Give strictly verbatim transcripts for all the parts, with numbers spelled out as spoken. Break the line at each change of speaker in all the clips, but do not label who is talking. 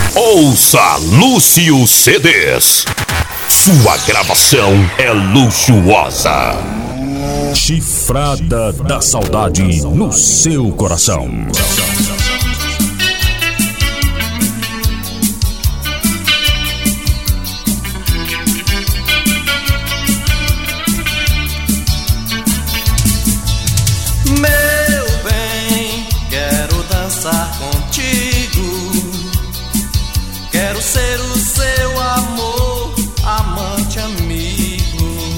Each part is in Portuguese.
Ouça Lúcio C Ds. Sua gravação é luxuosa.
Chifrada da Saudade no seu coração.
Ser o seu amor, amante, amigo.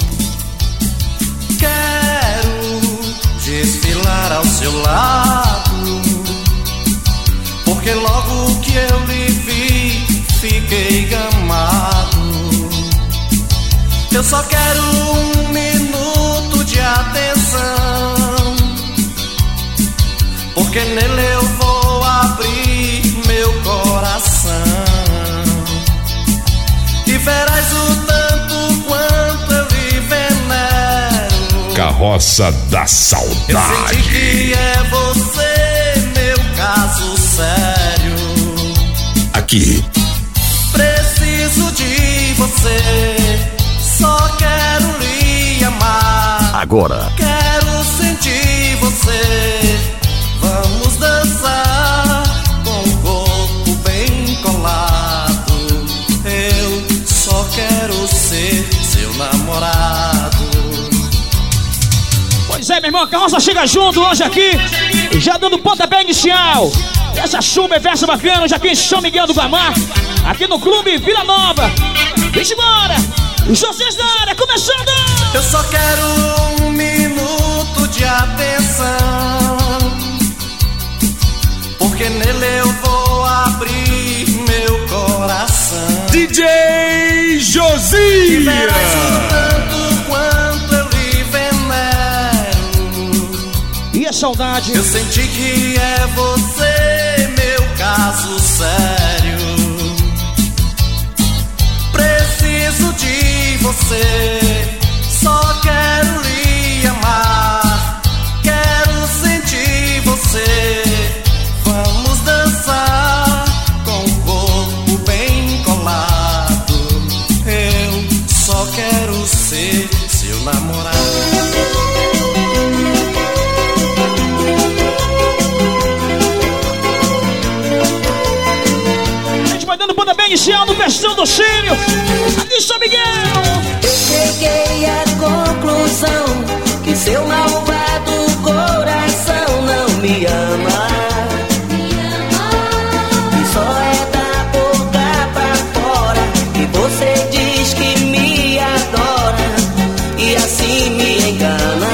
Quero desfilar ao seu lado, porque logo que eu lhe vi, fiquei gamado. Eu só quero um minuto de atenção, porque nele eu vou abrir meu coração. E verás o tanto quanto eu lhe venero.
Carroça da Saudade.
Eu senti que é você, meu caso sério.
Aqui.
Preciso de você, só quero lhe amar.
Agora.
Quero sentir você, vamos dançar com o corpo bem colado. Eu só quero ser seu namorado.
Pois é, meu irmão, a carroça chega junto hoje aqui, já dando pontapé inicial. Essa chuva é festa bacana, hoje aqui em São Miguel do Guamá, aqui no Clube Vila Nova. Vem embora, os vocês da área, começando!
Eu só quero um minuto de atenção, porque nele eu vou abrir meu coração.
D J Josias.
E verás o tanto quanto eu lhe venero.
E a saudade?
Eu senti que é você, meu caso sério. Preciso de você, só quero lhe amar. Quero sentir você, vamos dançar com o corpo bem colado. Eu só quero ser seu namorado.
A gente vai dando pontapé inicial no Festão do Círio, aqui em São Miguel.
Eu cheguei à conclusão que seu malvado coração não me ama. E só é da boca pra fora que você diz que me adora e assim me engana.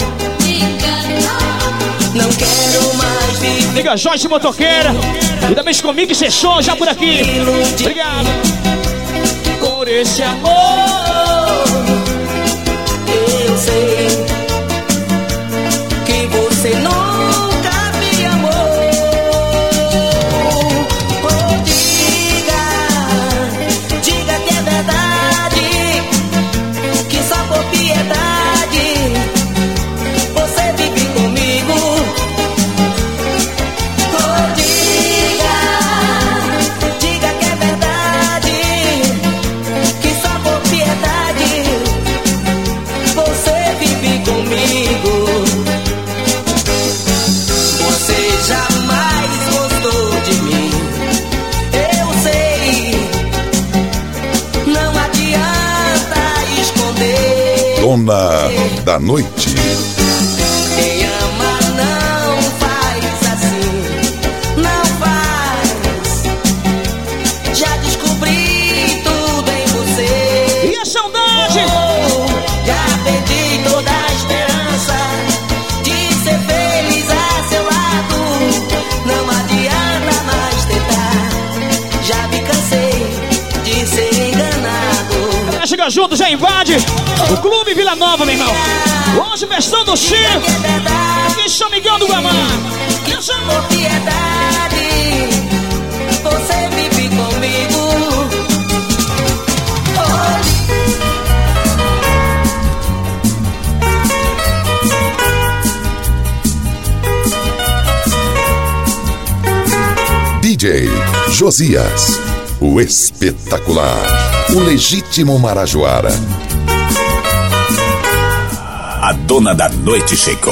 Não quero mais viver.
Liga Joyce Motoqueira e também comigo e Sessão já por aqui. Obrigado por esse amor.
Eu sei que você nunca me amou. Oh, diga, diga que é verdade, que só por piedade você vive comigo. Oh, diga, diga que é verdade, que só por piedade você vive comigo. Você jamais gostou de mim, eu sei. Não adianta esconder.
Dona da Noite.
Quem ama não faz assim, não faz. Já descobri tudo em você.
E a saudade?
Oh, já perdi toda a esperança de ser feliz a seu lado. Não adianta mais tentar, já me cansei de ser enganado.
Ela chega junto, já invade o Clube Vila Nova, meu irmão. Hoje, Festão do Círio, aqui em São Miguel do Guamá. E a saudade?
Por piedade, você vive comigo.
D J Josias, o espetacular, o legítimo marajoara.
A dona da noite chegou.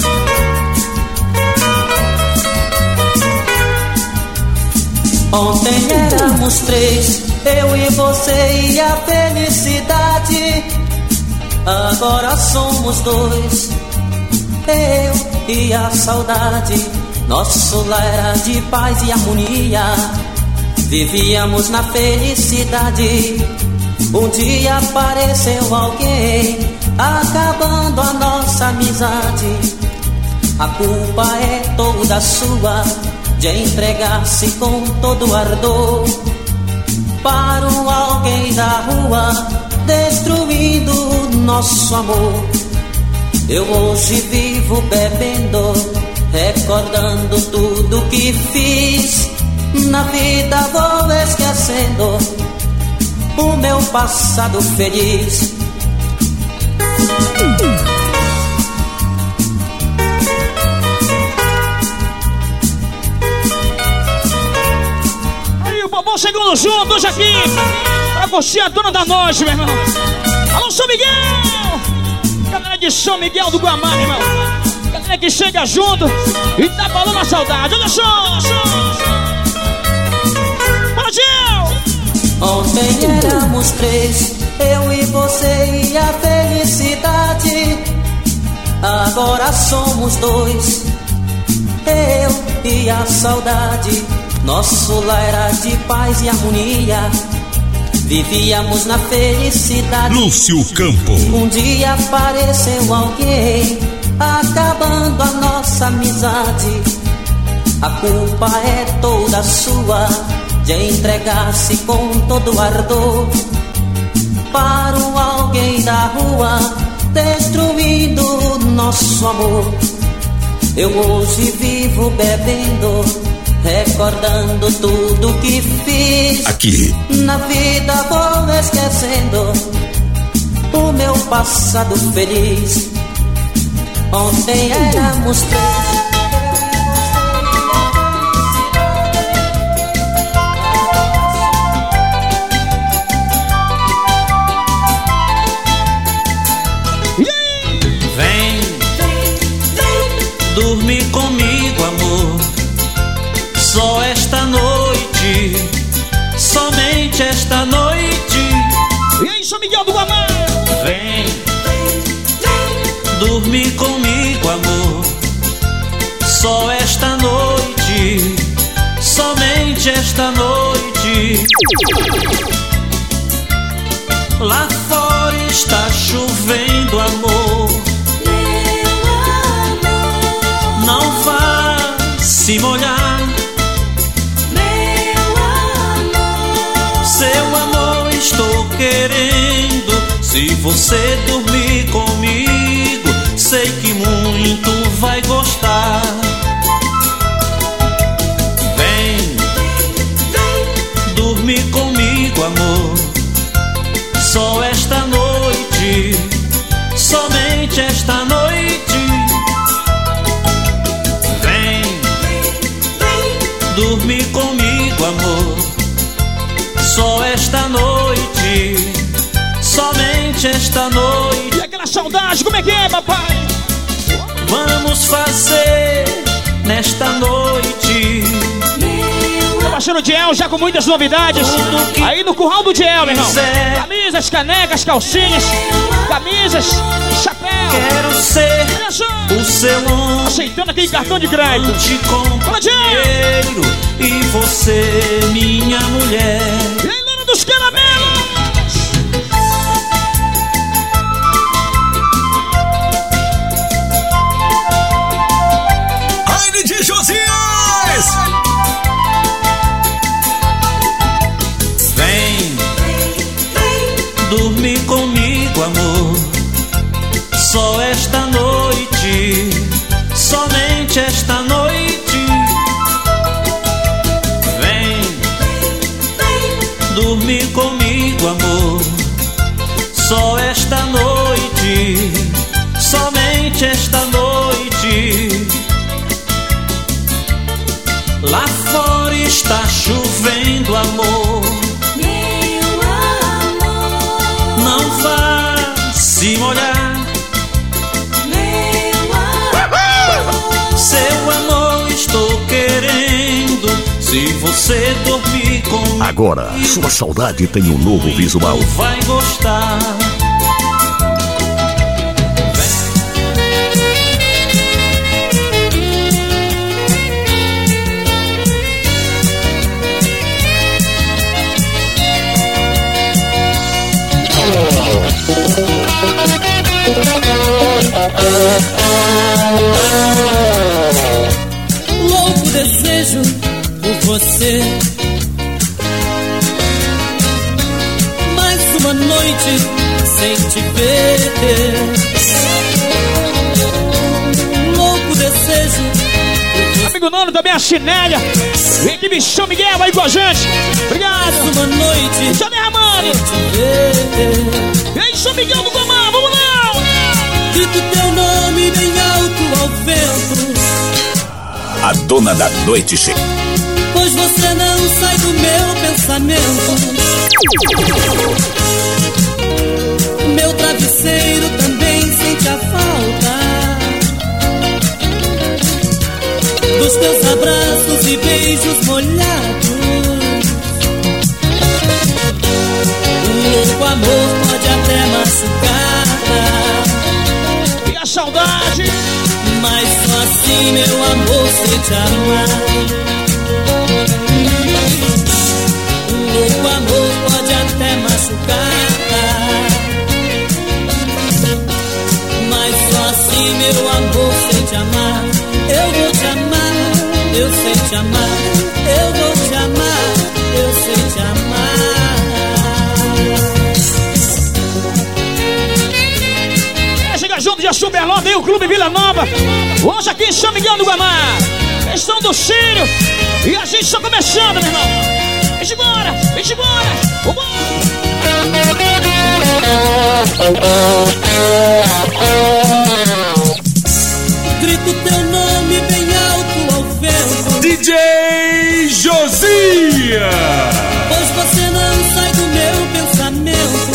Ontem éramos três, eu e você e a felicidade. Agora somos dois, eu e a saudade. Nosso lar era de paz e harmonia, vivíamos na felicidade. Um dia apareceu alguém, acabando a nossa amizade. A culpa é toda sua, de entregar-se com todo ardor para um alguém da rua, destruindo o nosso amor. Eu hoje vivo bebendo, recordando tudo que fiz. Na vida vou esquecendo o meu passado feliz.
Aí o Bobão chegando junto hoje aqui pra curtir a dona da noite, meu irmão. Alô, São Miguel! Galera de São Miguel do Guamá, meu irmão. Galera que chega junto e tá falando a saudade. Olha só, olha só.
Ontem éramos três, eu e você e a felicidade. Agora somos dois, eu e a saudade. Nosso lar era de paz e harmonia, vivíamos na felicidade.
Lúcio Campo.
Um dia apareceu alguém, acabando a nossa amizade. A culpa é toda sua, de entregar-se com todo ardor para um alguém da rua, destruindo o nosso amor. Eu hoje vivo bebendo, recordando tudo que fiz.
Aqui
na vida vou esquecendo o meu passado feliz. Ontem éramos três.
Dorme comigo, amor, só esta noite, somente esta noite.
E aí, São Miguel do Guamá?
Vem, dorme comigo, amor, só esta noite, somente esta noite. Lá fora está chovendo, amor, não vá se molhar,
meu amor.
Seu amor estou querendo. Se você dormir comigo, sei que muito vai gostar. Vem, dormir comigo, amor, só esta noite, somente esta noite. Dormir comigo, amor, só esta noite, somente esta noite.
E aquela saudade, como é que é, papai?
Vamos fazer nesta noite.
Meu parceiro Diel já com muitas novidades aí no Curral do Diel, meu irmão. Camisas, canecas, calcinhas, camisas, chapéu.
Quero ser o seu homem,
aceitando aquele cartão de crédito.
Te compro dinheiro e você minha mulher.
E aí, Lana dos Caramelos.
Raine de Josias.
Vem, dormir comigo, amor, só esta noite, somente esta noite. Vem, dormir comigo, amor, só esta noite, somente esta noite. Lá fora está chovendo,
amor,
meu amor,
não vá se molhar.
meu amor,
Seu amor estou querendo. Se você dormir comigo,
Agora, sua saudade tem um novo visual.
vai gostar.
Louco desejo por você. Mais uma noite sem te ver. Louco desejo por você.
Amigo Nano, também a Chinélia. Vem aqui, bichão Miguel aí com a gente. Obrigado.
Mais uma noite
Já derramando.
sem te ver.
E aí, São Miguel do Gomar, vamos lá.
Grito teu nome bem alto ao vento,
A dona da noite chegou.
pois você não sai do meu pensamento. Meu travesseiro também sente a falta dos teus abraços e beijos molhados. Um louco amor pode até machucar,
E a saudade.
mas só assim, meu amor, sei te amar. Um louco amor pode até machucar, mas só assim, meu amor, sei te amar. Eu vou te amar, eu sei te amar. Eu vou te amar, eu sei te amar.
É, chega junto de Açuberlândia e o Clube Vila Nova. Hoje aqui em São Miguel do Guamá. Questão do Sírio. E a gente está começando, meu irmão. Vem embora, vem embora. Vambora.
Grito teu nome bem alto ao vento,
D J Josia.
pois você não sai do meu pensamento.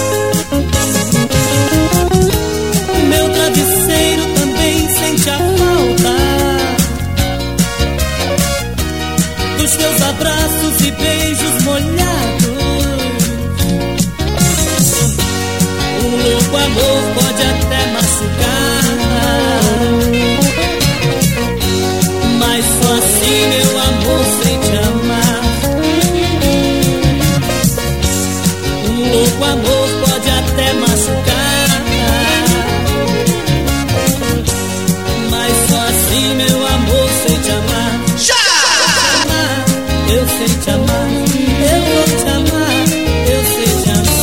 Meu travesseiro também sente a falta dos teus abraços e beijos molhados. Um louco amor pode até machucar, mas só assim, meu amor, sei te amar. Um louco amor pode até machucar, mas só assim, meu amor, sei te amar. Eu sei te amar, eu vou te amar, eu sei te amar.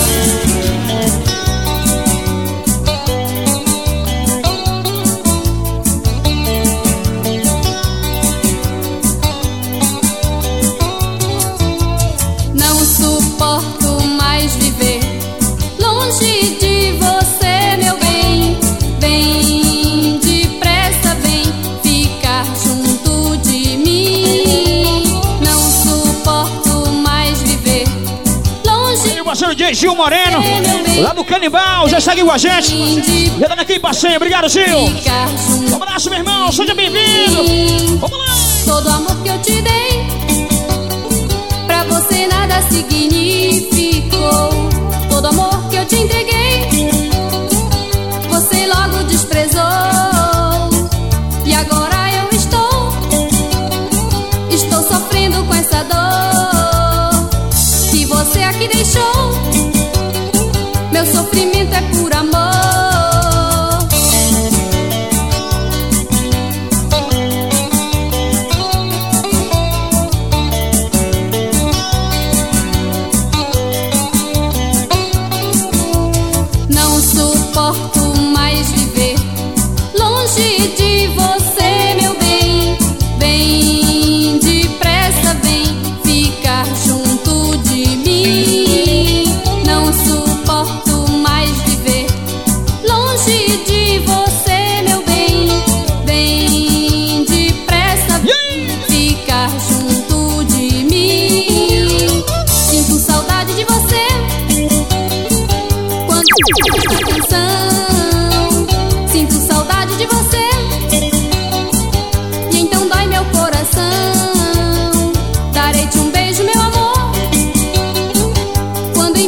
Não suporto mais viver longe de você, meu bem. Vem depressa, vem ficar junto de mim. Não suporto mais viver longe
E o parceiro J. Gil Moreno,
de meu bem.
lá do Canibal, já está aqui com a gente.
Vem
Já tá aqui em passeio, obrigado, Gil.
ficar junto
Um abraço, meu irmão, seja bem-vindo.
de mim.
Vamos lá.
Todo amor que eu te dei, pra você nada significou. Todo amor que eu te entreguei, você logo desprezou. E agora eu estou, estou sofrendo com essa dor que você aqui deixou. Meu sofrimento é por amor.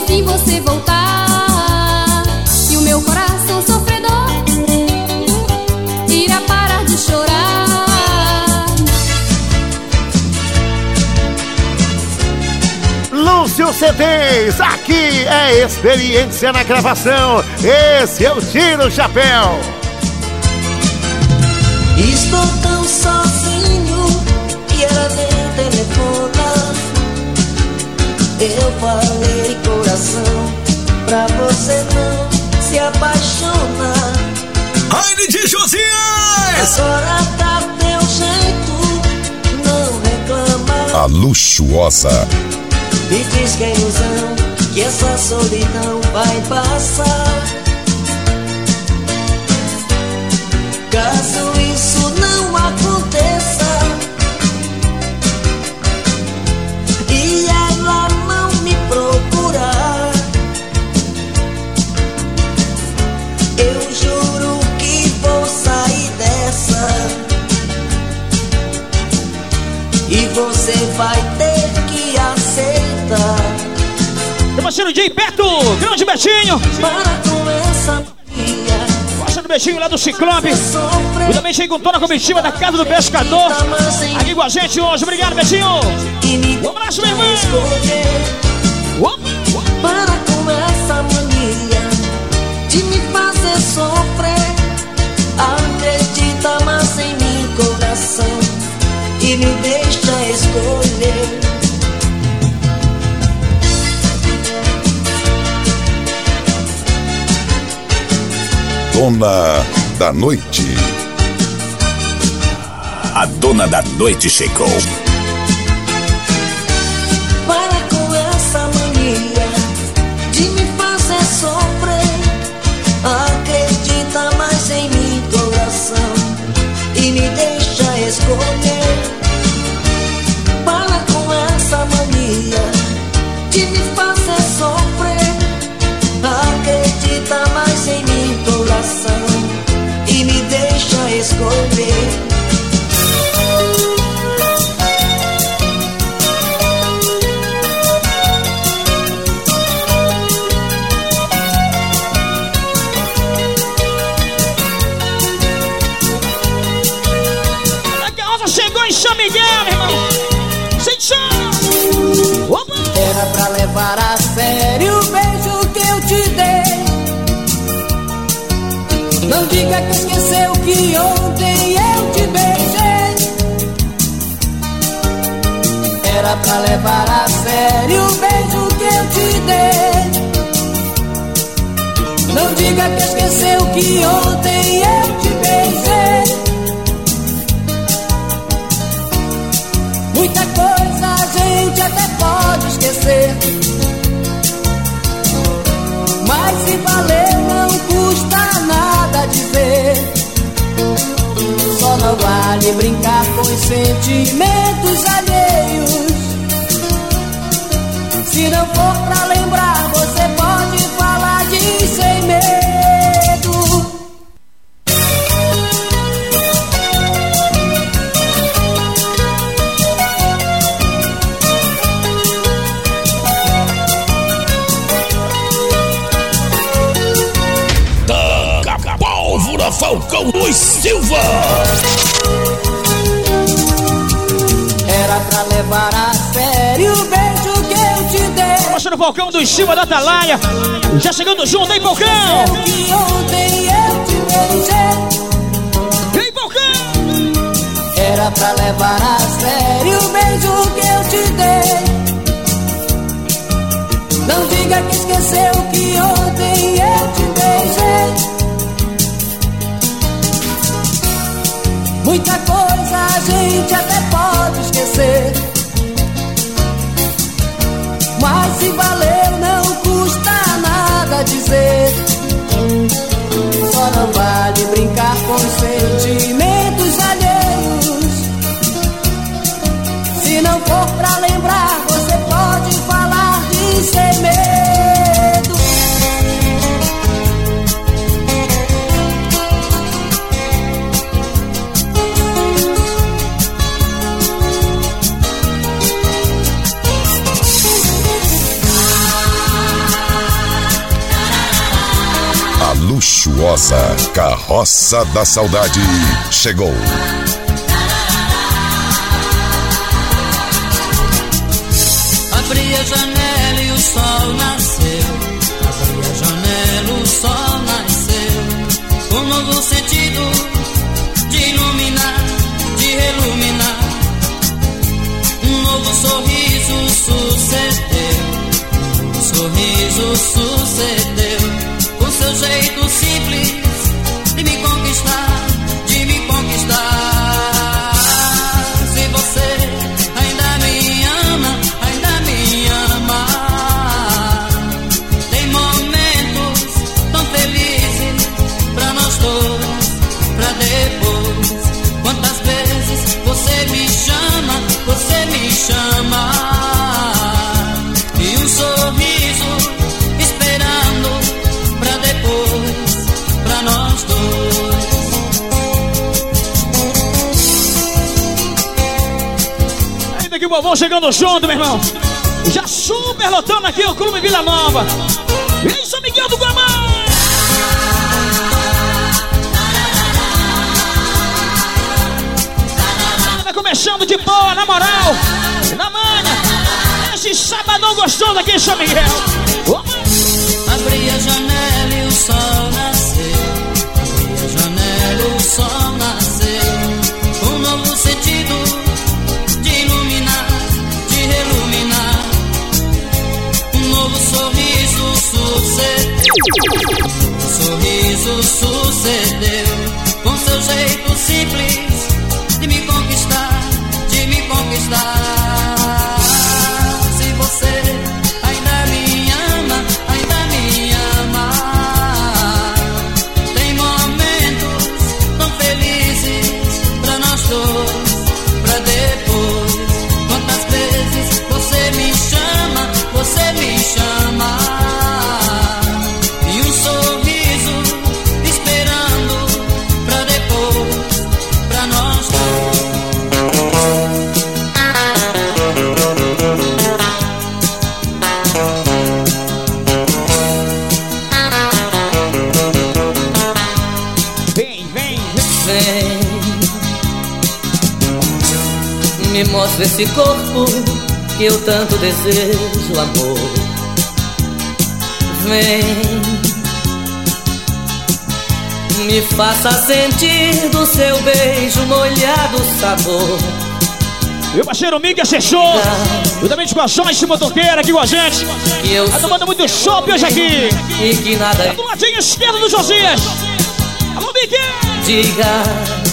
enfim você voltar e o meu coração sofredor irá parar de chorar.
Lúcio C Ds, aqui é experiência na gravação. Esse eu tiro o chapéu.
Estou tão sozinho e ela nem telefona. Eu falei coração, pra você não se apaixonar.
Raine de Josias!
Agora dá teu jeito, não reclama.
A luxuosa.
E diz que é ilusão, que essa solidão vai passar. Caso isso não aconteça e ela não me procurar, eu juro que vou sair dessa e você vai ter que aceitar.
Meu parceiro Jay Beto, grande Betinho.
Para com essa mania,
Gosta do Betinho lá do Ciclope. E também chega com toda a comitiva da Casa do Pescador aqui com a gente hoje. Obrigado, Betinho. Um abraço, meu irmão.
Para com essa mania de me fazer sofrer. Acredita mais em mim, coração, e me deixa escolher.
Dona da Noite.
A dona da noite chegou.
Para com essa mania de me fazer sofrer. Acredita mais em mim, coração, e me deixa escolher. Para com essa mania de me fazer sofrer. Acredita mais em mim, coração, e me deixa escolher.
Chegou em São Miguel, irmão. Sem chão. Opa.
Era pra levar a sério o beijo que eu te dei. Não diga que esqueceu que ontem eu te beijei. Era pra levar a sério o beijo que eu te dei. Não diga que esqueceu que ontem eu te beijei. Muita coisa a gente até pode esquecer, mas se valer não custa nada dizer. Só não vale brincar com os sentimentos alheios. Se não for pra lembrar, você pode falar de sem medo.
Falcão Luiz Silva.
Era pra levar a sério o beijo que eu te dei.
Mostrando o Falcão do Silva da Atalaia. Já chegando junto, hein, Falcão?
Que ontem eu te beijei.
Ei, Falcão!
Era pra levar a sério o beijo que eu te dei. Não diga que esqueceu que ontem eu te beijei. Muita coisa a gente até pode esquecer, mas se valeu não custa nada dizer. Só não vale brincar com sentimentos alheios. Se não for pra lembrar, você pode falar de sem medo.
luxuosa Carroça da Saudade chegou.
Abri a janela e o sol nasceu. Abri a janela, o sol nasceu. Um novo sentido de iluminar, de reluminar. Um novo sorriso sucedeu. Um sorriso sucedeu. Com seu jeito simples de me conquistar, de me conquistar. Se você ainda me ama, ainda me ama. Tem momentos tão felizes pra nós dois, pra depois. Quantas vezes você me chama, você me chama. E um sorriso esperando pra depois, pra nós dois.
Ainda que o vovô chegando junto, meu irmão. Já super lotando aqui o Clube Vila Nova. E aí, São Miguel do Guamá. Tá começando de boa, na moral, na manha. Esse sabadão gostoso aqui em São Miguel.
Abri a janela e o sol nasceu. Abri a janela e o sol nasceu. Um novo sentido de iluminar, de reluminar. Um novo sorriso sucedeu. Um sorriso sucedeu. Com seu jeito simples de me conquistar, de me conquistar. Se você ainda me ama, ainda me ama. Tem momentos tão felizes pra nós dois, pra depois. Quantas vezes você me chama, você me chama. E um sorriso esperando pra depois, pra nós dois.
Vem, vem,
Vem, me mostra esse corpo que eu tanto desejo, amor. Vem, me faça sentir do seu beijo molhado o sabor.
meu parceiro Miguel Assessor. Juntamente com a Joyce Motoqueira aqui com a gente.
Que eu
Tá tomando muito chopp hoje aqui.
e que nada
Tá do ladinho esquerdo do Josias. Alô, Miguel.
diga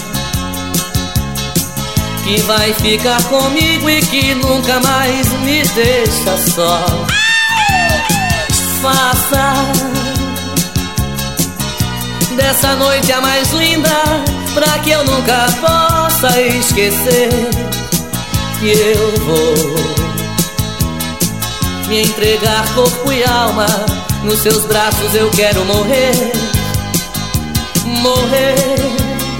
que vai ficar comigo e que nunca mais me deixa só. Faça dessa noite a mais linda, pra que eu nunca possa esquecer que eu vou me entregar corpo e alma. Nos seus braços eu quero morrer, morrer.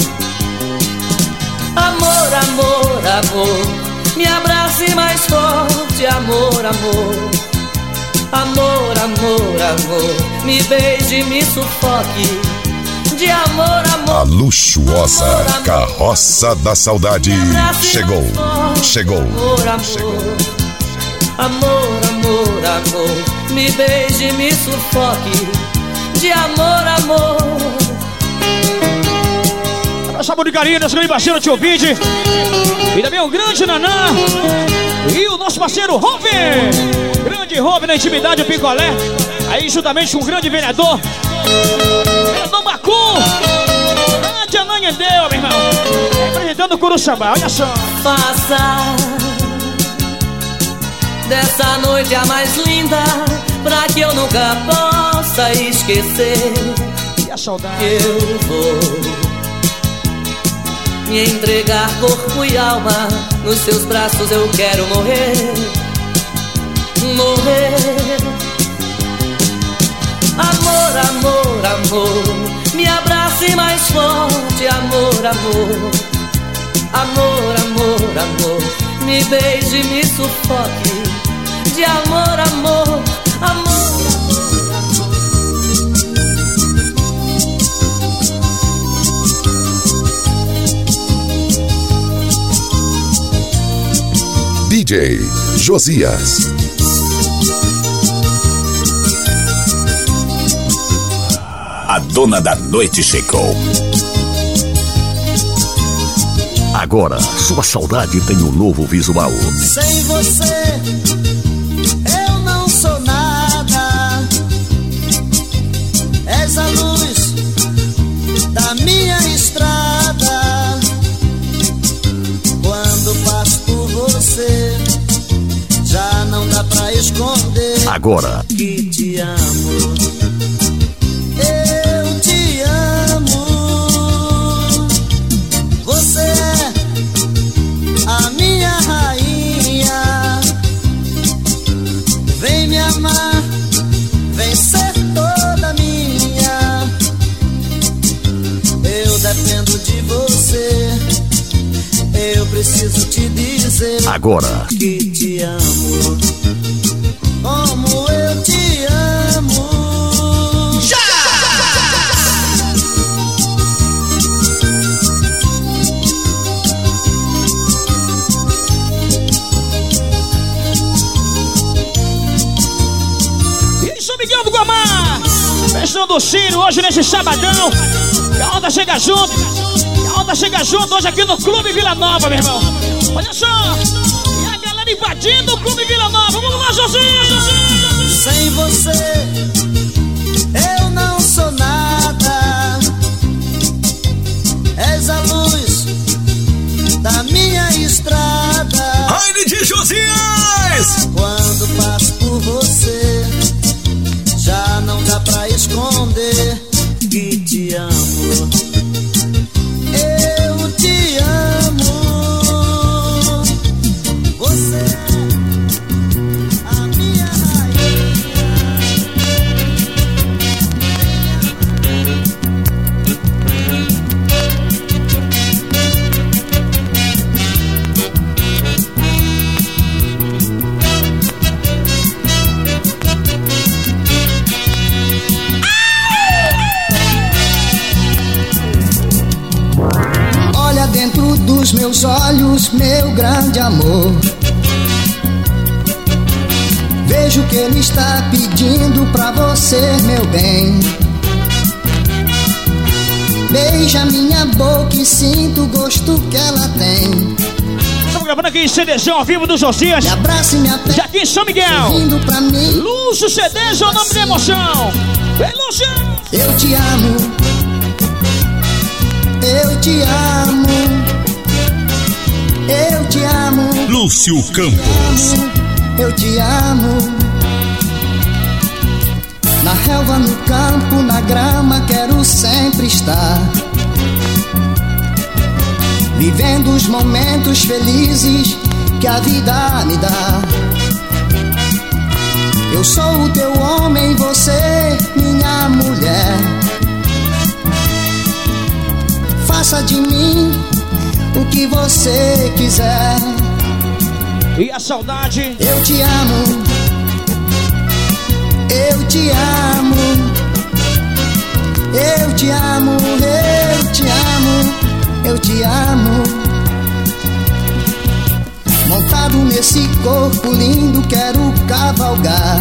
Amor, amor, amor, me abrace mais forte. Amor, amor, amor, amor, amor, me beije, me sufoque. De amor, amor,
A luxuosa Carroça da Saudade chegou, chegou,
amor, amor,
chegou.
amor, amor, amor, me beije, me sufoque. De amor, amor.
Nossa de carinho, nosso grande parceiro Tio Vide. E também o grande Nanã. E o nosso parceiro Robin. Grande Robin na intimidade, o picolé. Aí juntamente com o grande vereador Vereador Bacu. Grande Ananhendeu, meu irmão. Representando o Curuçaba, olha só.
Faça dessa noite a mais linda, pra que eu nunca possa esquecer
E a saudade.
que eu vou me entregar corpo e alma. Nos seus braços eu quero morrer, morrer. Amor, amor, amor, me abrace mais forte. Amor, amor, amor, amor, amor, me beije, me sufoque. De amor, amor, amor, amor, amor.
J Josias.
A dona da noite chegou.
Agora, sua saudade tem um novo visual.
Sem você, eu não sou nada. És a luz da minha estrada. Quando passo por você, já não dá pra esconder.
Agora,
que te amo. Eu te amo. Você é a minha rainha. Vem me amar, vem ser toda minha. Eu dependo de você. Eu preciso te dizer
agora,
que te amo. Como eu te amo. Já!
E São Miguel do Guamá, festão do Ciro, hoje nesse sabadão. Que a onda chega junto, que a onda chega junto hoje aqui no Clube Vila Nova, meu irmão. Olha só, e a galera invadindo o Clube Vila Nova. Vamos lá, Josinho!
Sem você, eu não sou nada. És a luz da minha estrada.
Raine de Josias!
Quando passo por você, já não dá pra esconder que te amo. Eu te amo. Você é a minha rainha. Olha dentro dos meus olhos, meu grande amor. Vejo que ele está pedindo pra você, meu bem. Beija minha boca e sinto o gosto que ela tem.
Estamos gravando aqui em CDzão ao vivo do Josias.
Me abraça e me aperte,
já aqui em São Miguel.
sorrindo pra mim.
Lúcio C Ds é o nome da emoção. Vem, Lúcio!
Eu te amo. Eu te amo. Eu te amo.
Lúcio Campos.
Eu te amo. Na relva, no campo, na grama, quero sempre estar. Vivendo os momentos felizes que a vida me dá. Eu sou o teu homem, você minha mulher. Faça de mim o que você quiser.
E a saudade?
Eu te amo. Eu te amo. Eu te amo. Eu te amo. Eu te amo. Montado nesse corpo lindo, quero cavalgar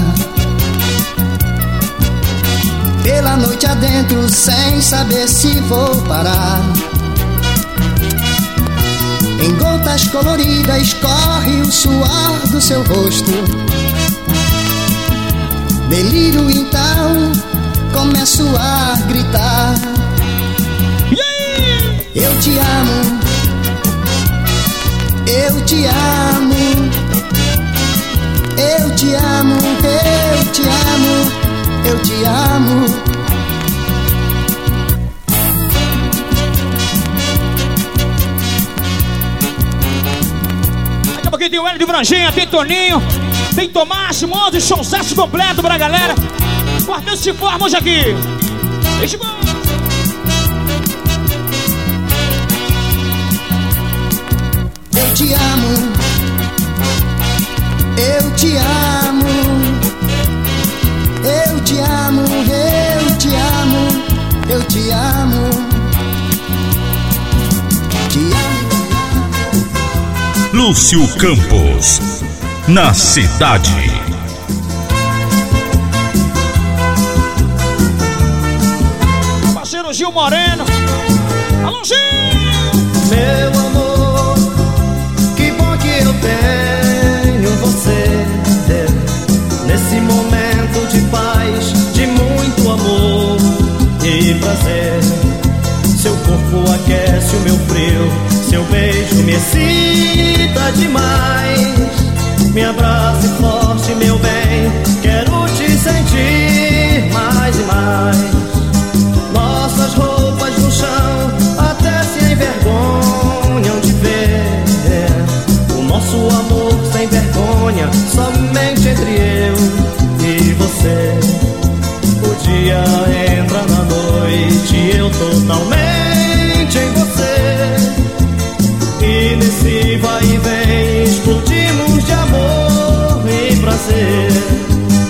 pela noite adentro, sem saber se vou parar. Em gotas coloridas corre o suor do seu rosto. Delírio então, começo a gritar. Eu te amo. Eu te amo. Eu te amo. Eu te amo. Eu te amo.
Daqui a pouquinho tem o Hélio de Branjinha, tem Toninho, tem Tomás, monte, showzaço completo pra galera. Quarteto se forma hoje aqui. Deixa eu...
Eu te amo. Eu te amo. Eu te amo. Eu te amo. Eu te amo. Te amo.
Lúcio Campos. na cidade.
Parceiro Gil Moreno. Alô, Gil!
Meu amor, que bom que eu tenho você. Nesse momento de paz, de muito amor e prazer. Seu corpo aquece o meu frio, seu beijo me excita demais. Me abrace forte, meu bem, quero te sentir mais e mais. Nossas roupas no chão até se envergonham de ver. O nosso amor sem vergonha, somente entre eu e você. O dia entra na noite, eu totalmente em você. E nesse vai e vem explodimos de amor e prazer.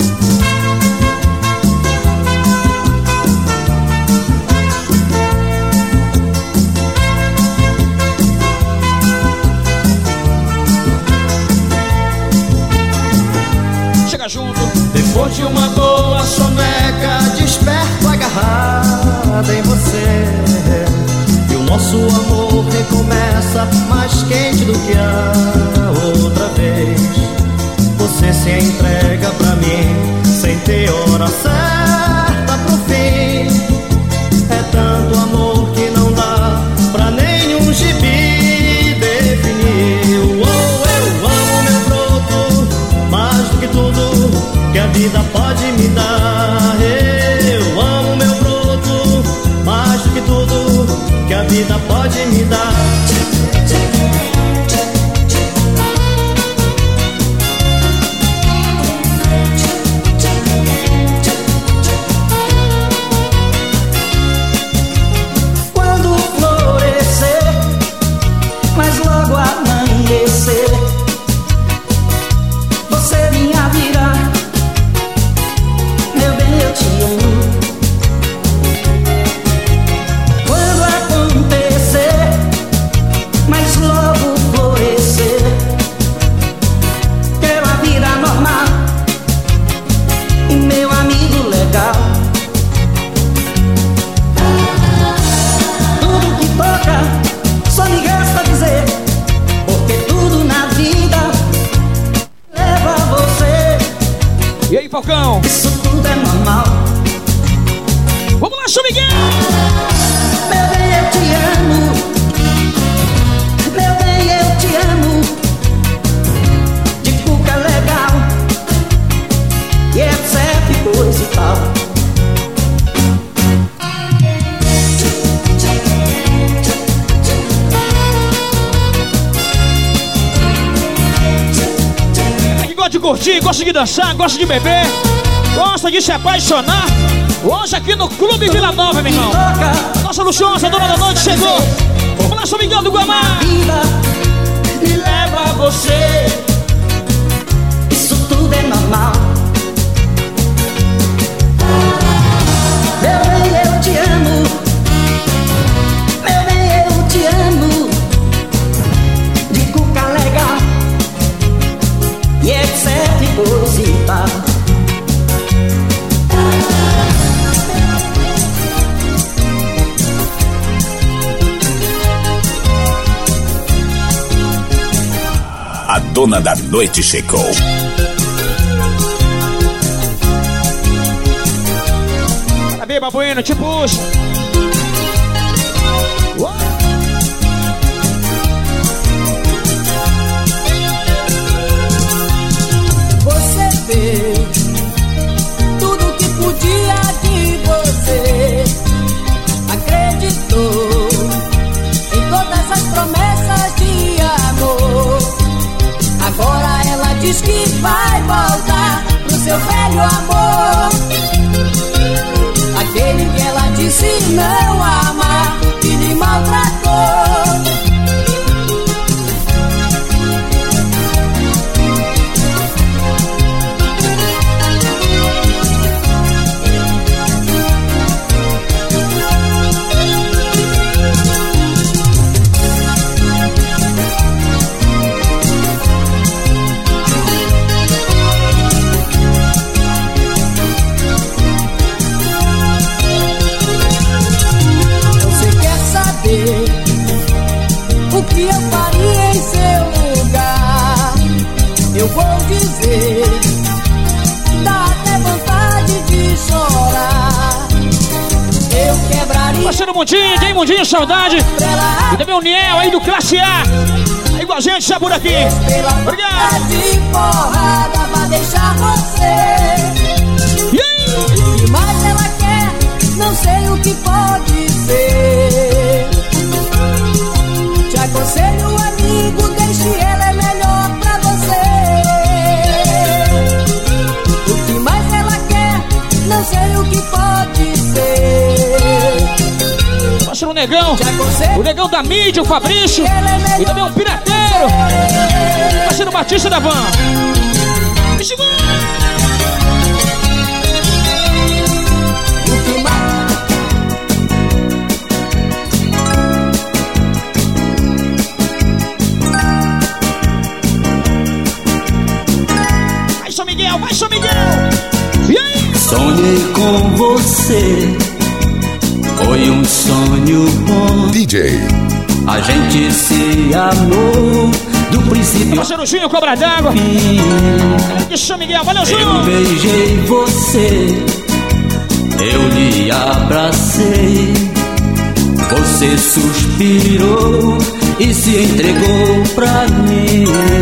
Depois de uma boa soneca, desperto agarrada em você. E o nosso amor recomeça mais quente do que a outra vez. Você se entrega pra mim sem ter hora certa pro fim. É tanto amor que não dá pra nenhum gibi definir. Oh, eu amo meu broto mais do que tudo que a vida pode me dar. Eu amo meu broto mais do que tudo que a vida pode me dar. Quando florescer, mas logo amanhecer, você vinha virar. Meu bem, eu te amo. Quando acontecer, mas logo florescer, quero a vida normal e meu amigo legal. Tudo que toca, só me resta dizer, porque tudo na vida leva a você.
E aí, Falcão?
Isso tudo é normal.
Vamos lá, São Miguel!
Meu bem, eu te amo. Meu bem, eu te amo. De cuca legal e etc, coisa e tal.
É que gosta de curtir, gosta de dançar, gosta de beber, gosta de se apaixonar. Hoje aqui no Clube Vila Nova, meu irmão. A nossa luxuosa dona da noite chegou. Vamos lá, São Miguel do Guamá.
Vida me leva a você. Isso tudo é normal. Meu bem, eu te amo. Meu bem, eu te amo. De cuca legal e etc, coisa e tal.
A dona da noite chegou.
Cadê, babuíno? Te puxa.
Você fez tudo que podia de você. Acreditou em todas as promessas de amor. Agora ela diz que vai voltar pro seu velho amor. Aquele que ela disse não amar, que lhe maltratou.
Parceiro Mundinho, tem Mundinho, saudade. E também o Niel aí do Classe A. Aí com a gente, já por aqui. Obrigado.
De porrada pra deixar você.
E aí?
O que mais ela quer, não sei o que pode ser. Te aconselho, amigo, deixe ela, é melhor pra você. O que mais ela quer, não sei o que pode ser.
Parceiro Negão, o Negão da mídia, o Fabrício. E também um pirateiro. Parceiro Batista da Van. Vixe, vai, São Miguel, vai, São Miguel. E aí?
Sonhei com você, foi um sonho bom.
D J
A gente se amou do princípio.
Parceiro Júnior, Cobra d'Água. De São Miguel, valeu,
Eu
Júnior.
beijei você, eu lhe abracei. Você suspirou e se entregou pra mim.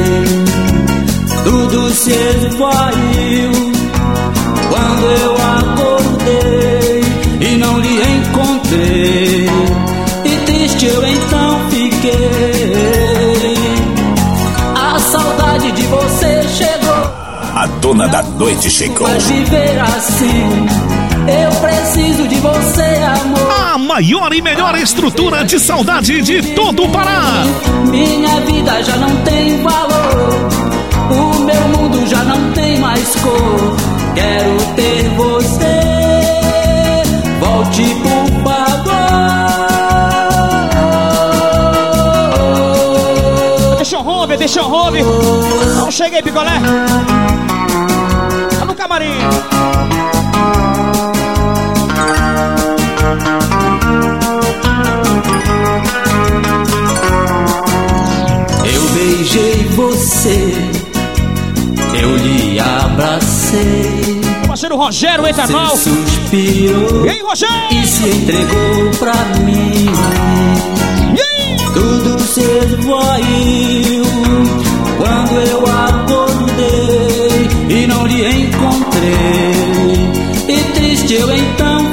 Tudo se esvaiu quando eu acordei e não lhe encontrei. E triste eu então fiquei. A saudade de você chegou.
A dona da noite chegou.
Mas viver assim, eu preciso de você, amor.
A maior e melhor estrutura de saudade de todo o Pará.
Minha vida já não tem valor, o meu mundo já não tem mais cor. Quero ter você, volte por favor.
Deixa o hobby, deixa o hobby. Não cheguei, picolé. Tá no camarim.
Eu beijei você, eu lhe abracei.
Parceiro Rogério, Etanol.
Você suspirou
E aí, Rogério?
e se entregou pra mim.
E aí?
Tudo se esvaiu quando eu acordei e não lhe encontrei. E triste eu então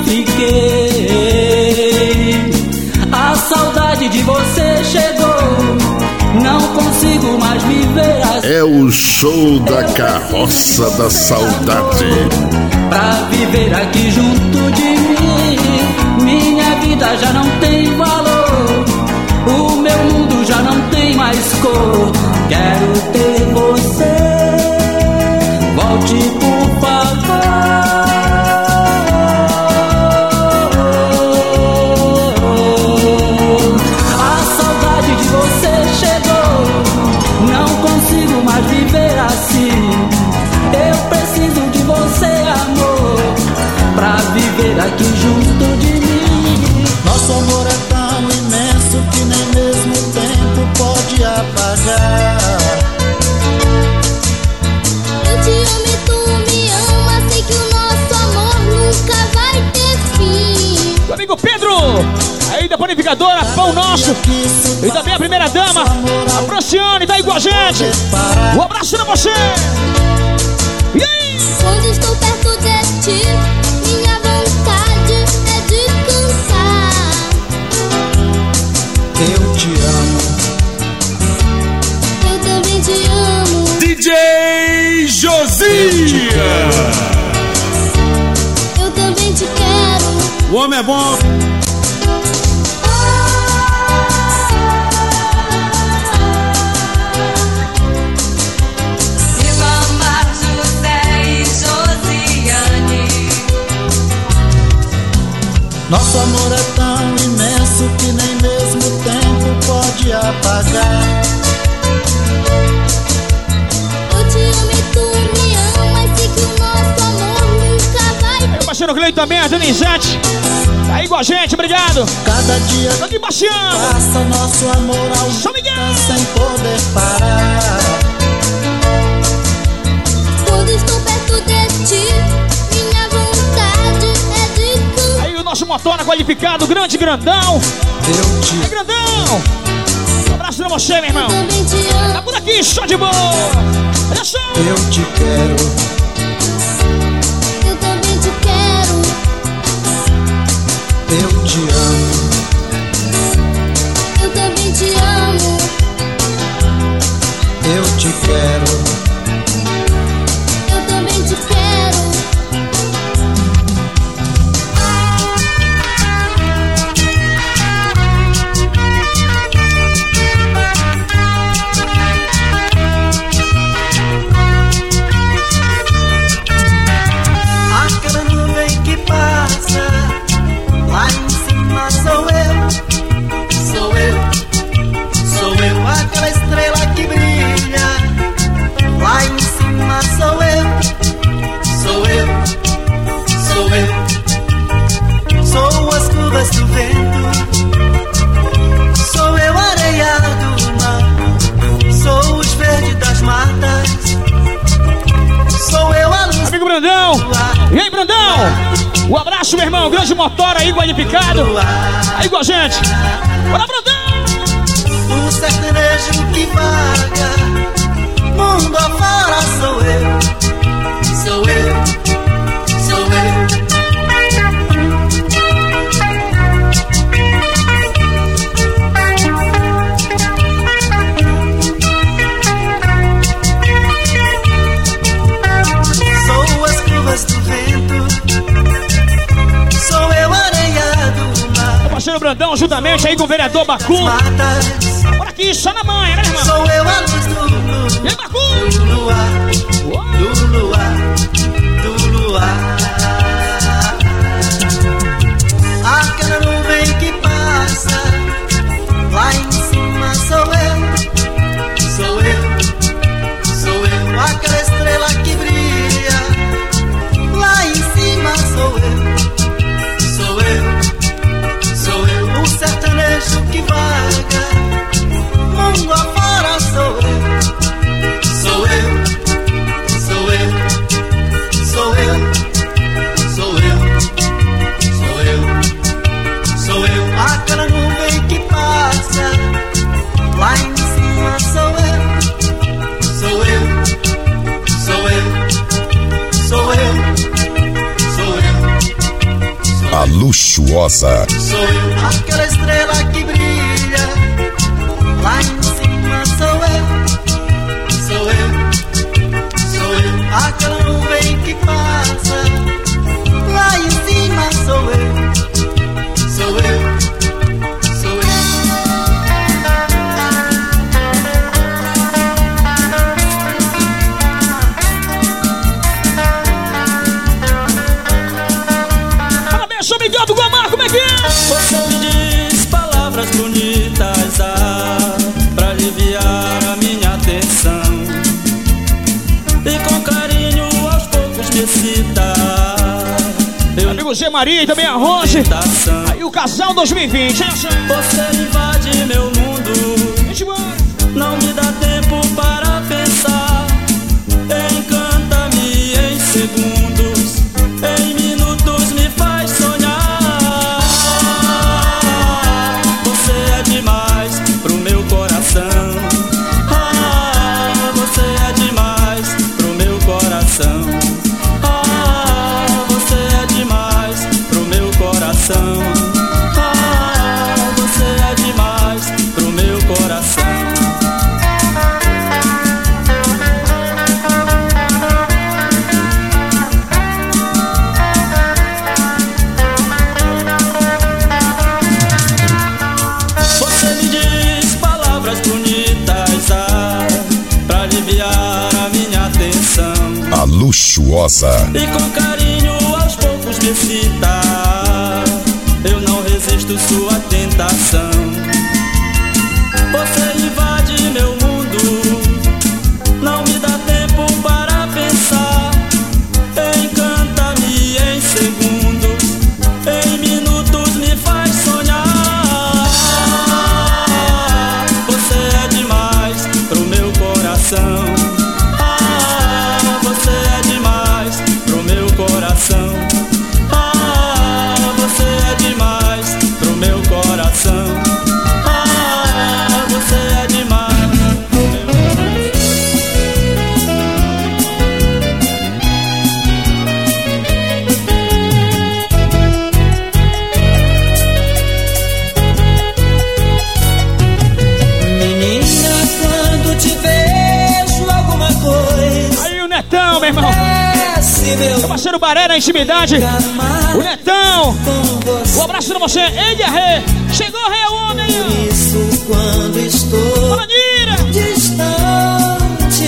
fiquei. A saudade de você chegou, não consigo mais viver assim.
é o show da carroça da saudade.
Pra viver aqui junto de mim, minha vida já não tem valor, o meu mundo já não tem mais cor. Quero ter você, volte por favor. A saudade de você chegou, não consigo mais viver assim. Eu preciso de você, amor, pra viver aqui junto de mim.
Nosso amor é tão imenso que nem mesmo o tempo pode apagar.
Eu te amo e tu me ama, sei que o nosso amor nunca vai ter fim.
Meu amigo Pedro, aí da panificadora, Pão Nosso. E também a primeira dama, a Franciane, tá aí com a gente. Um abraço pra você. E aí?
Quando estou perto de ti, minha vontade é de cantar.
Eu te amo.
Eu também te amo.
D J Josias.
Eu também te quero.
O homem é bom.
Ribamar, José e Josiane.
Nosso amor é tão imenso que nem mesmo o tempo pode apagar.
Eu te amo e tu me amas, sei que o nosso amor nunca vai ter
Meu parceiro Cleito também, a Donizete. Tá aí com a gente, obrigado.
Cada dia
Tô aqui baixando.
passa, nosso amor
São Miguel.
aumenta sem poder parar.
Quando estou perto de ti, minha vontade é de cantar.
Aí o nosso motora qualificado, grande grandão.
Eu te
é grandão. Um abraço pra você, meu irmão. Tá por aqui, show de bola. Olha só.
Eu te quero.
Eu também te quero.
Eu te amo.
Eu também te amo.
Eu te quero.
Eu também te quero.
Aquela nuvem que passa, lá em cima sou eu. Sou eu. Sou eu, aquela estrela que brilha. Lá em cima sou eu. Sou eu. Sou eu. Sou as curvas do vento. Sou eu, areia do mar. Sou os verdes das matas. Sou eu, a luz.
Amigo Brandão. E aí, Brandão? Um abraço, meu irmão. Grande motora aí, qualificado. Aí com a gente. Bora, Brandão.
O sertanejo que vaga mundo afora sou eu. Sou eu. Sou eu. Sou as curvas do vento. Sou eu, areia do mar.
O parceiro Brandão, juntamente aí com o vereador Bacu. Bora aqui, só na manhã, né, irmão?
Sou eu, a luz do luar.
E aí, Bacu?
Do luar. Do luar. Do luar. Aquela nuvem que passa, lá em cima sou eu. Sou eu. Sou eu. Aquela estrela que brilha. Lá em cima sou eu. Sou eu. Sou eu. O sertanejo que vaga mundo afora sou eu. Sou eu. Sou eu. Sou eu. Sou eu. Sou eu. Sou eu. Aquela nuvem que passa, lá em cima sou eu. Sou eu. Sou eu. Sou eu. Sou eu.
A luxuosa.
Sou eu, aquela estrela que brilha. Lá em cima sou eu. Sou eu. Sou eu, aquela nuvem que passa. Lá em cima sou eu. Sou eu. Sou eu.
Parabéns, São Miguel do Guamá, como é que é?
Você me diz palavras bonitas, ah, pra aliviar a minha tensão. E com carinho aos poucos me cita. Eu
Amigo Zé Maria e também a Rose. Aí o casal dois mil e vinte, hein?
Você invade meu mundo. Não me dá tempo para pensar. Encanta-me em segundos. Em minutos me faz sonhar. Você é demais pro meu coração. Ah, você é demais pro meu coração. Ah, você é demais pro meu coração. Ah, você é demais pro meu coração. Você me diz palavras bonitas, ah, pra aliviar a minha tensão.
A luxuosa.
E com carinho aos poucos me cita. Eu não resisto sua tentação. Você invade meu mundo. Não me dá tempo para pensar. Encanta-me em segundos. Em minutos me faz sonhar. Você é demais pro meu coração. Ah, você é demais pro meu coração. Ah, você é demais.
parceiro Baré na intimidade. O Netão. Um abraço pra você. Ei, Rê. Chegou o Rei Homem.
Isso quando estou
Maneira.
distante,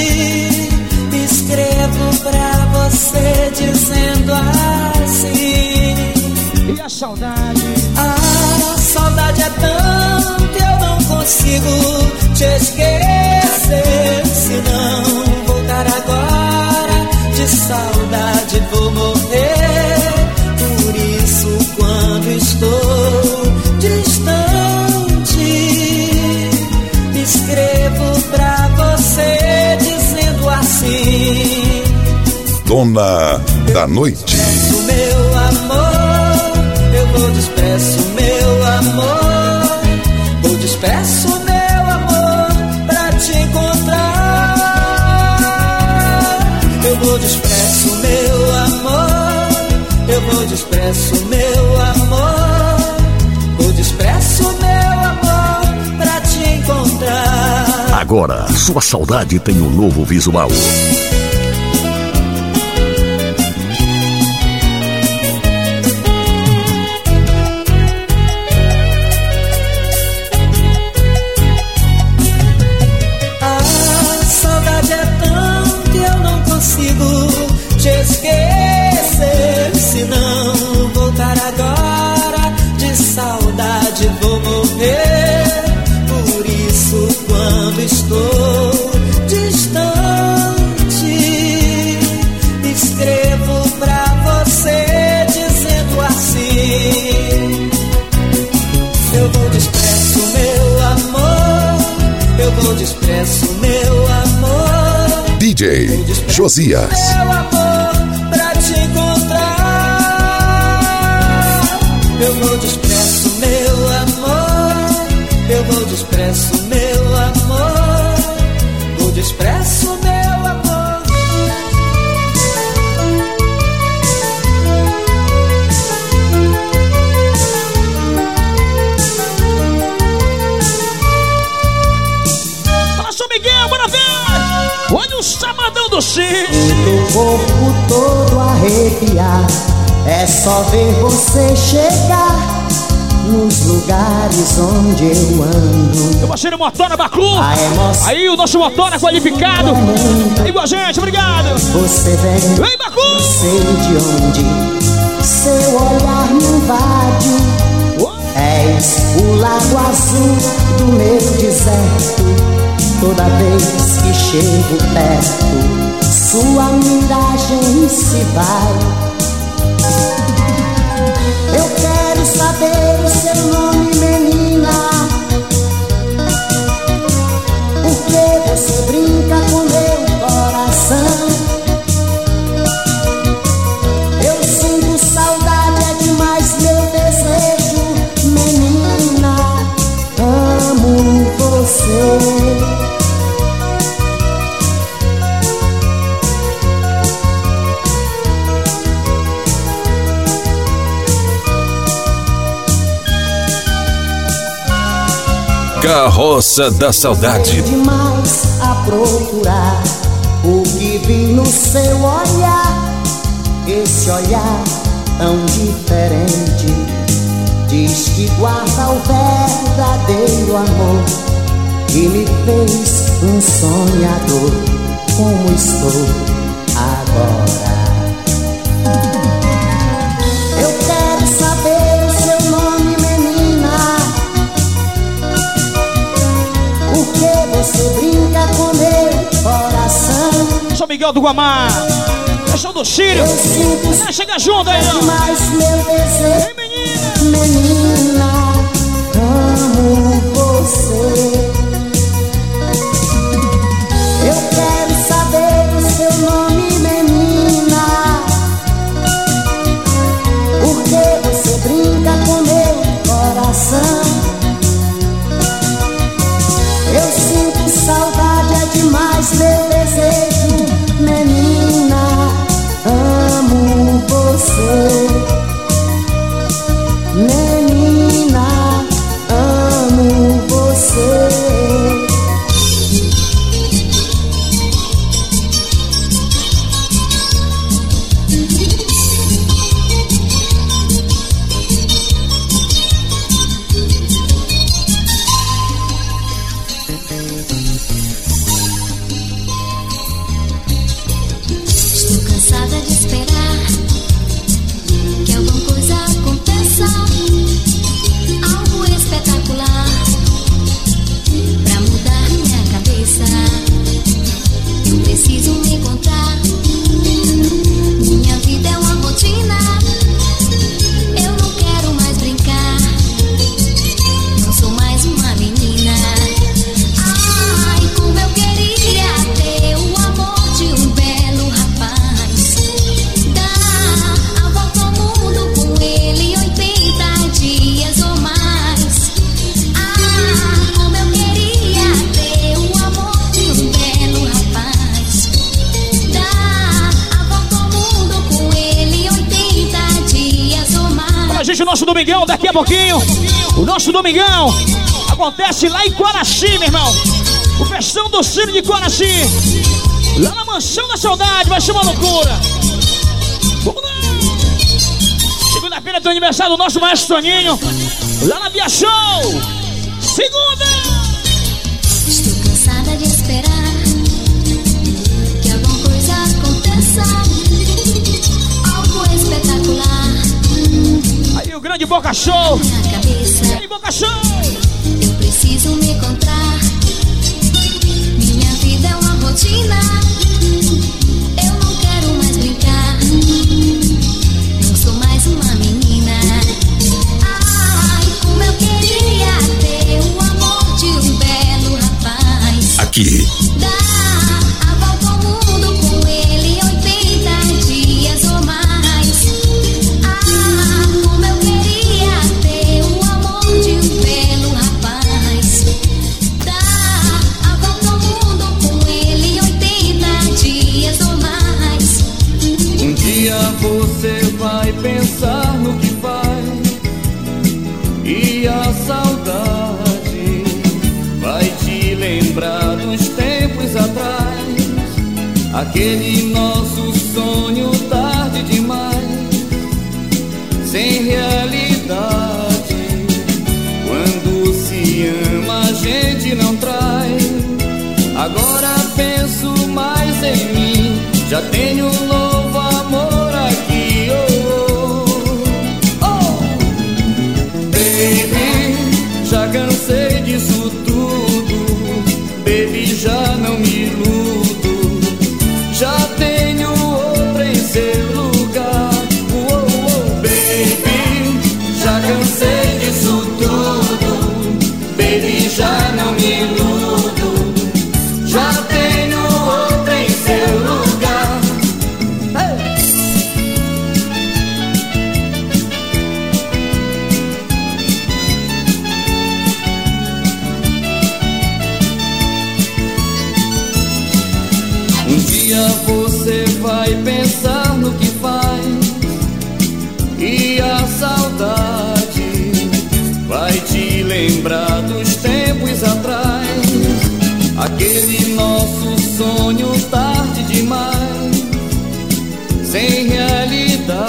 escrevo pra você dizendo assim.
E a saudade?
A saudade é tanta, eu não consigo te esquecer. Se não voltar agora, de saudade vou morrer. Por isso quando estou distante, escrevo pra você dizendo assim.
Dona da Noite.
O meu amor, eu vou desprezo meu amor, vou desprezo meu amor pra te encontrar. Eu vou desprezo meu amor, eu vou desprezo meu amor, vou desprezo meu amor pra te encontrar.
Agora, sua saudade tem um novo visual.
Te esquecer, se não voltar agora, de saudade vou morrer. Por isso quando estou distante, escrevo pra você dizendo assim. Eu vou desprezo meu amor, eu vou desprezo meu amor,
D J Josias.
meu amor pra te encontrar. Eu vou desprezo meu amor, eu vou desprezo meu amor, vou desprezo meu amor.
Fala, São Miguel, bora ver! Olha o Sabadão do Cis.
O corpo todo arrepiar, é só ver você chegar nos lugares onde eu ando.
Meu parceiro Motora Bacu.
A emoção
Aí o nosso Motora qualificado. Aí com a gente, obrigado.
Você vem,
vem Bacu.
Não sei de onde seu olhar me invade. És o lago azul do meu deserto. Toda vez que chego perto, sua miragem se vai. Eu quero saber o seu nome, menina. Por que você brinca com meu coração? Eu sinto saudade, é demais meu desejo. Menina, amo você.
Carroça da Saudade.
Demais a procurar o que vi no seu olhar. Esse olhar tão diferente diz que guarda o verdadeiro amor e me fez um sonhador como estou agora. Eu quero saber o seu nome, menina. Por que você brinca com meu coração?
São Miguel do Guamá. Questão do Sírio. Vai chegar junto aí, não.
Mas meu desejo,
ei, menina.
menina, amo você. Eu quero saber o seu nome, menina. Por que você brinca com meu coração? Eu sinto saudade, é demais meu desejo. Menina, amo você.
a gente o nosso domingão daqui a pouquinho. O nosso domingão acontece lá em Quaraci, meu irmão. O Festão do Ciro de Quaraci. Lá na Mansão da Saudade, vai ser uma loucura. Vamos lá. Segunda-feira tem o aniversário do nosso maestro Toninho. Lá na Via Show. Segunda.
Estou cansada de esperar que alguma coisa aconteça. Algo espetacular.
Aí o grande Boca Show.
Na cabeça.
E aí, Boca Show.
Eu preciso me encontrar. Minha vida é uma rotina. Eu não quero mais brincar. Não sou mais uma menina. Ai, como eu queria ter o amor de um belo rapaz.
Aqui.
Dá a volta ao mundo com ele oitenta dias ou mais. Ah, como eu queria ter o amor de um belo rapaz. Dá a volta ao mundo com ele oitenta dias ou mais.
Um dia você vai pensar no que faz e a saudade vai te lembrar dos tempos atrás. Aquele nosso sonho tarde demais, sem realidade. Quando se ama a gente não trai. Agora penso mais em mim, já tenho um novo amor aqui. Oh, oh, oh. Baby, já cansei disso tudo. Baby, já não me iludo. Já tenho outra em seu lugar. Oh, oh, oh. Baby, já cansei disso tudo. Baby, já não me iludo. Já tenho outra em seu lugar. Hey! Um dia você vai pensar no que faz e a saudade vai te lembrar dos tempos atrás. Aquele nosso sonho tarde demais, sem realidade.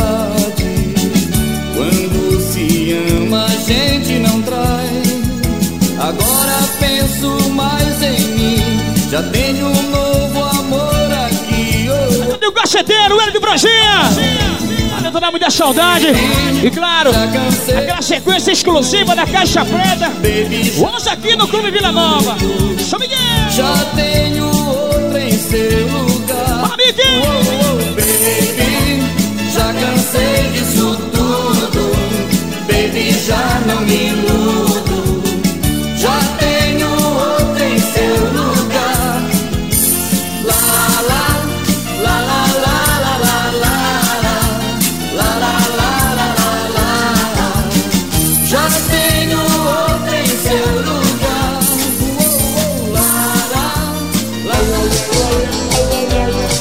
Quando se ama a gente não trai. Agora penso mais em mim, já tenho um novo amor aqui. Oh.
Cadê o gaceteiro, ele de Brasília? Tá dentro da muita saudade. E claro, aquela sequência exclusiva da Caixa Preta. Hoje aqui no Clube Vila Nova. São Miguel.
Já tenho outra em seu lugar.
Fala, Miguel.
Oh, oh, baby, já cansei disso tudo. Baby, já não me iludo. Já tenho outra em seu lugar. La la la la la la la la la la la la la. Já tenho outra em seu lugar. La la la la la.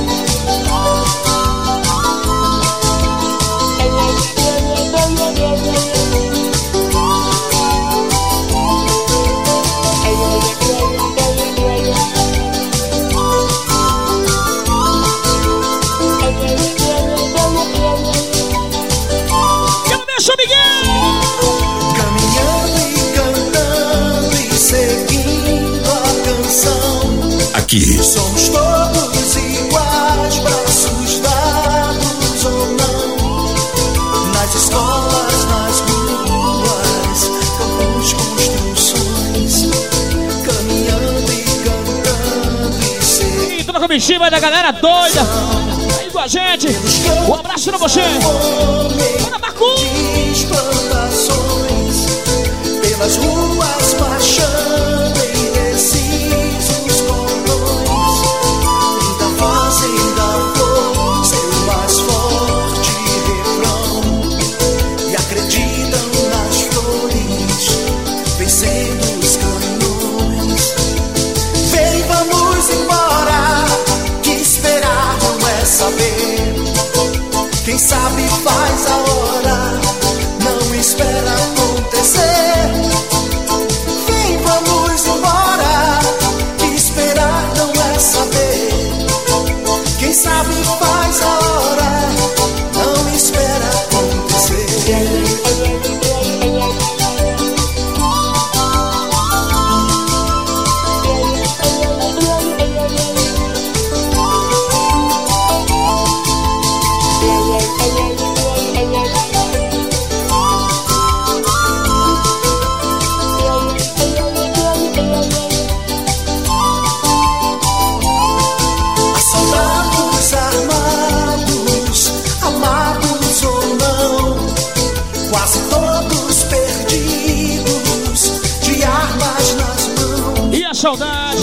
Quero ver São Miguel.
Caminhando e cantando e seguindo a canção.
Aqui.
Somos todos iguais, braços dados ou não. Nas escolas, nas ruas, campos, construções. Caminhando e cantando e seguindo.
E toda a comitiva da galera doida aí com a gente. Um abraço pra você. Bora, Bacu.
Plantações pelas ruas marchando indecisos cordões. Ainda fazem da flor seu mais forte refrão e acreditam nas flores vencendo os caminhões. Vem, vamos embora, que esperar não é saber. Quem sabe faz a hora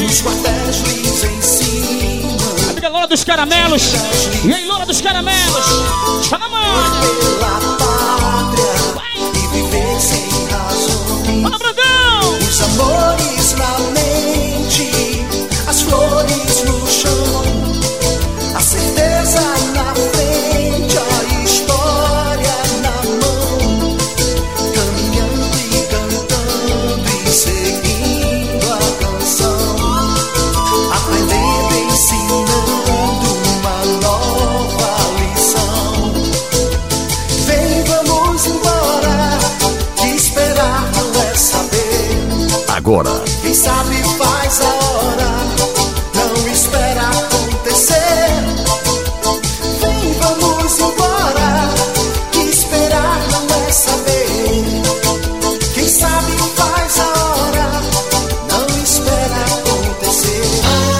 os quartéis lhes ensinam.
Amiga Lola dos Caramelos. E aí, Lola dos Caramelos. Tá na mão.
Pela pátria e viver sem razão.
Fala, Brandão.
Os amores na mente, as flores no chão, a certeza na frente, a história na mão, caminhando e cantando e seguindo a canção, aprendendo e ensinando uma nova lição. Vem, vamos embora, que esperar não é saber.
Agora,
Quem sabe faz a hora, não espera acontecer. Vem, vamos embora, que esperar não é saber. Quem sabe faz a hora, não espera acontecer.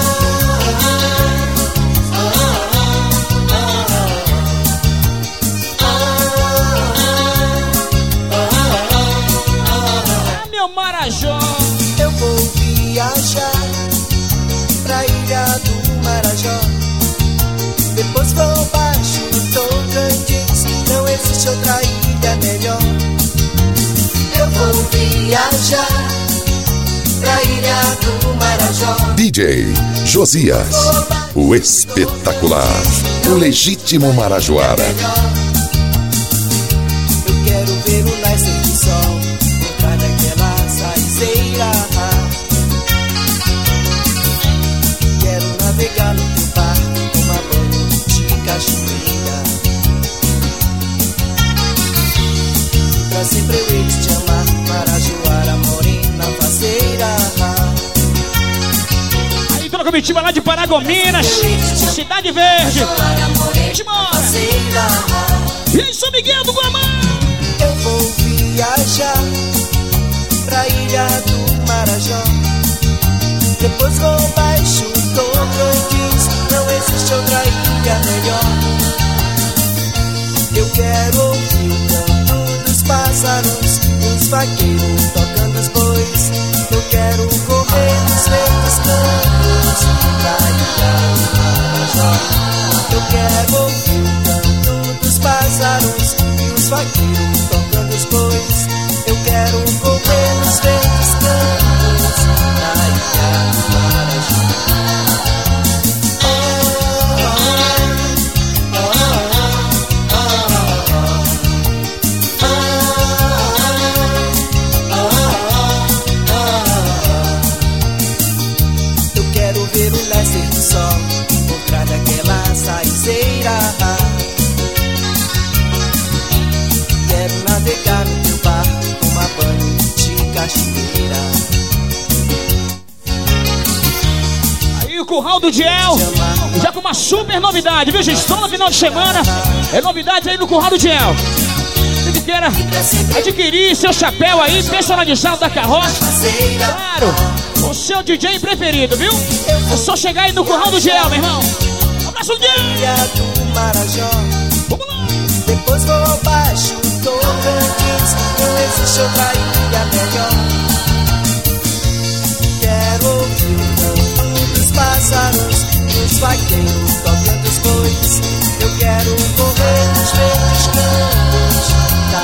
É meu Marajó.
Eu vou viajar pra ilha do Marajó. Depois vou baixo do Tocantins. Não existe outra ilha melhor. Eu vou viajar pra ilha do Marajó.
D J Josias, o espetacular, o legítimo marajoara.
Eu quero ver o nascer do sol, entrar naquela saizeira. Quero navegar no teu barco, tomar banho de cachoeira. Pra sempre eu hei de te amar, Marajoara, morena, faceira.
Aí toda a comitiva lá de Paragominas, Cidade Verde. Vamos embora. E aí, São Miguel do Guamá.
Eu vou viajar pra ilha do Marajó. Depois vou baixo do Tocantins. Não existe outra ilha melhor. Eu quero ouvir o canto dos pássaros, os vaqueiros tocando os bois. Eu quero correr nos verdes campos da ilha do Marajó. Eu quero ouvir o canto dos pássaros e os vaqueiros tocando os bois. Eu quero correr nos verdes campos da ilha do Marajó. Eu quero ver o nascer do sol, encontrar daquela saizeira. Quero navegar no teu barco, tomar banho de cachoeira.
Aí o Curral do Diel, já com uma super novidade, viu, gente? Só no final de semana é novidade aí no Curral do Diel. Você que queira adquirir seu chapéu aí personalizado da carroça, claro, o seu D J preferido, viu? É só chegar aí no Curral do Diel, meu irmão. Um abraço, D J!
Ilha do Marajó.
Vamos lá!
Depois vou abaixo do Tocantins. Não existe outra ilha melhor. Quero ouvir o canto dos pássaros, os vaqueiros tocando os bois. Eu quero correr nos verdes campos da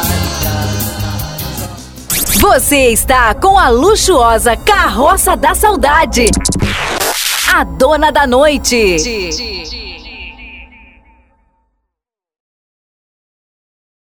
ilha.
Você está com a luxuosa Carroça da Saudade, a dona da noite.